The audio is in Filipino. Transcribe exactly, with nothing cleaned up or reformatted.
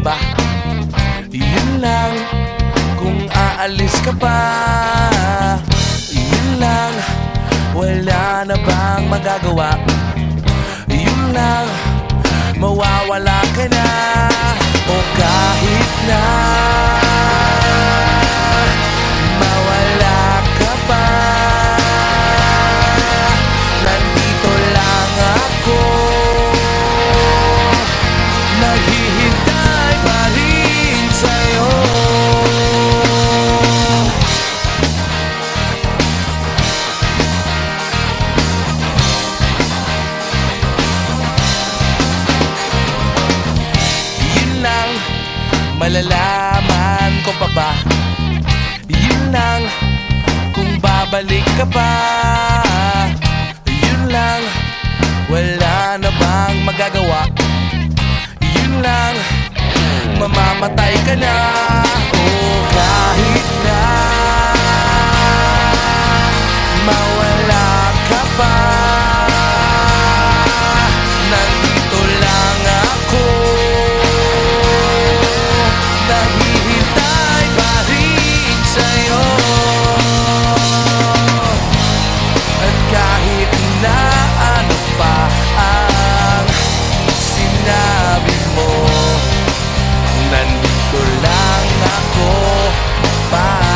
ba? Yun lang. Kung aalis ka pa, yun lang. Wala na bang magagawa? Yun lang. Mawawala ka na. O kahit na mawala ka pa, nandito lang ako, naghihintay pa rin sa'yo. Malalaman ko pa ba? Yun lang. Kung babalik ka pa, yun lang. Wala na bang magagawa? Yun lang. Mamamatay ka na. O kahit na mawala ka pa, nandito lang ako, naghihintay pa rin sa'yo. At kahit na ano pa ang sinabi mo, nandito lang ako pa